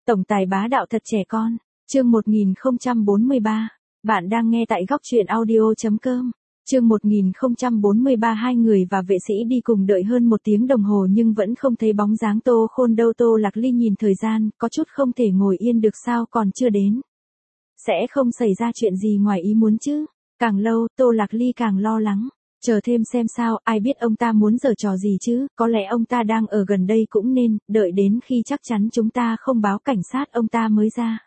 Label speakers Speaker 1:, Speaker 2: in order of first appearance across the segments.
Speaker 1: Tổng tài bá đạo thật trẻ con. Chương 1043. Bạn đang nghe tại góc truyện audio.com. Chương 1043. Hai người và vệ sĩ đi cùng đợi hơn 1 tiếng đồng hồ nhưng vẫn không thấy bóng dáng Tô Khôn đâu. Tô Lạc Ly nhìn thời gian, có chút không thể ngồi yên được, sao còn chưa đến. Sẽ không xảy ra chuyện gì ngoài ý muốn chứ. Càng lâu, Tô Lạc Ly càng lo lắng. Chờ thêm xem sao, ai biết ông ta muốn giở trò gì chứ, có lẽ ông ta đang ở gần đây cũng nên, đợi đến khi chắc chắn chúng ta không báo cảnh sát ông ta mới ra.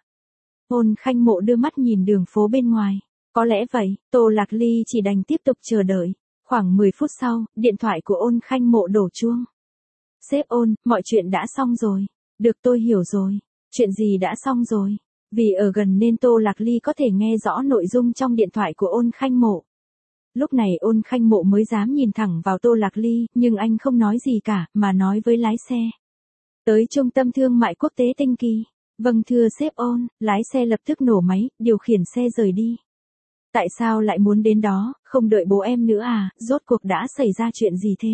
Speaker 1: Ôn Khanh Mộ đưa mắt nhìn đường phố bên ngoài. Có lẽ vậy, Tô Lạc Ly chỉ đành tiếp tục chờ đợi. Khoảng 10 phút sau, điện thoại của Ôn Khanh Mộ đổ chuông. Sếp Ôn, mọi chuyện đã xong rồi. Được, tôi hiểu rồi. Chuyện gì đã xong rồi? Vì ở gần nên Tô Lạc Ly có thể nghe rõ nội dung trong điện thoại của Ôn Khanh Mộ. Lúc này Ôn Khanh Mộ mới dám nhìn thẳng vào Tô Lạc Ly, nhưng anh không nói gì cả, mà nói với lái xe. Tới trung tâm thương mại quốc tế Tinh Kỳ. Vâng thưa sếp Ôn, lái xe lập tức nổ máy, điều khiển xe rời đi. Tại sao lại muốn đến đó, không đợi bố em nữa à, rốt cuộc đã xảy ra chuyện gì thế?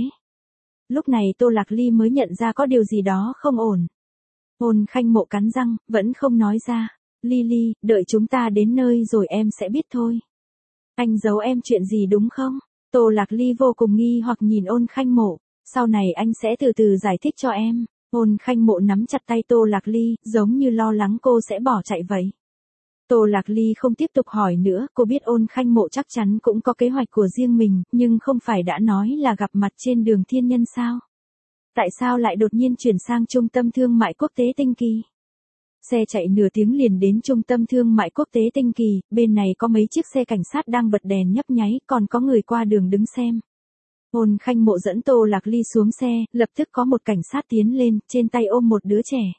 Speaker 1: Lúc này Tô Lạc Ly mới nhận ra có điều gì đó không ổn. Ôn Khanh Mộ cắn răng, vẫn không nói ra. Ly, đợi chúng ta đến nơi rồi em sẽ biết thôi. Anh giấu em chuyện gì đúng không? Tô Lạc Ly vô cùng nghi hoặc nhìn Ôn Khanh Mộ. Sau này anh sẽ từ từ giải thích cho em. Ôn Khanh Mộ nắm chặt tay Tô Lạc Ly, giống như lo lắng cô sẽ bỏ chạy vậy. Tô Lạc Ly không tiếp tục hỏi nữa, cô biết Ôn Khanh Mộ chắc chắn cũng có kế hoạch của riêng mình, nhưng không phải đã nói là gặp mặt trên đường Thiên Nhân sao? Tại sao lại đột nhiên chuyển sang trung tâm thương mại quốc tế Tinh Kỳ? Xe chạy nửa tiếng liền đến trung tâm thương mại quốc tế Tinh Kỳ, bên này có mấy chiếc xe cảnh sát đang bật đèn nhấp nháy, còn có người qua đường đứng xem. Ôn Khanh Mộ dẫn Tô Lạc Ly xuống xe, lập tức có một cảnh sát tiến lên, trên tay ôm một đứa trẻ.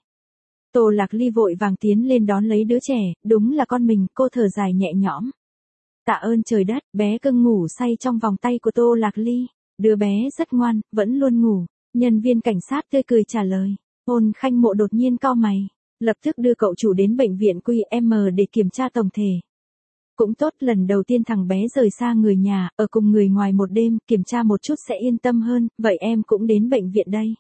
Speaker 1: Tô Lạc Ly vội vàng tiến lên đón lấy đứa trẻ, đúng là con mình, cô thở dài nhẹ nhõm. Tạ ơn trời đất, bé cưng ngủ say trong vòng tay của Tô Lạc Ly. Đứa bé rất ngoan, vẫn luôn ngủ. Nhân viên cảnh sát tươi cười trả lời. Ôn Khanh Mộ đột nhiên cau mày. Lập tức đưa cậu chủ đến bệnh viện QM để kiểm tra tổng thể. Cũng tốt, lần đầu tiên thằng bé rời xa người nhà, ở cùng người ngoài một đêm, kiểm tra một chút sẽ yên tâm hơn, vậy em cũng đến bệnh viện đây.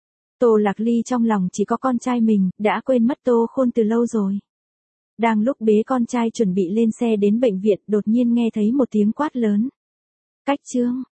Speaker 1: Tô Lạc Ly trong lòng chỉ có con trai mình, đã quên mất Tô Khôn từ lâu rồi. Đang lúc bế con trai chuẩn bị lên xe đến bệnh viện, đột nhiên nghe thấy một tiếng quát lớn. Cách Trương,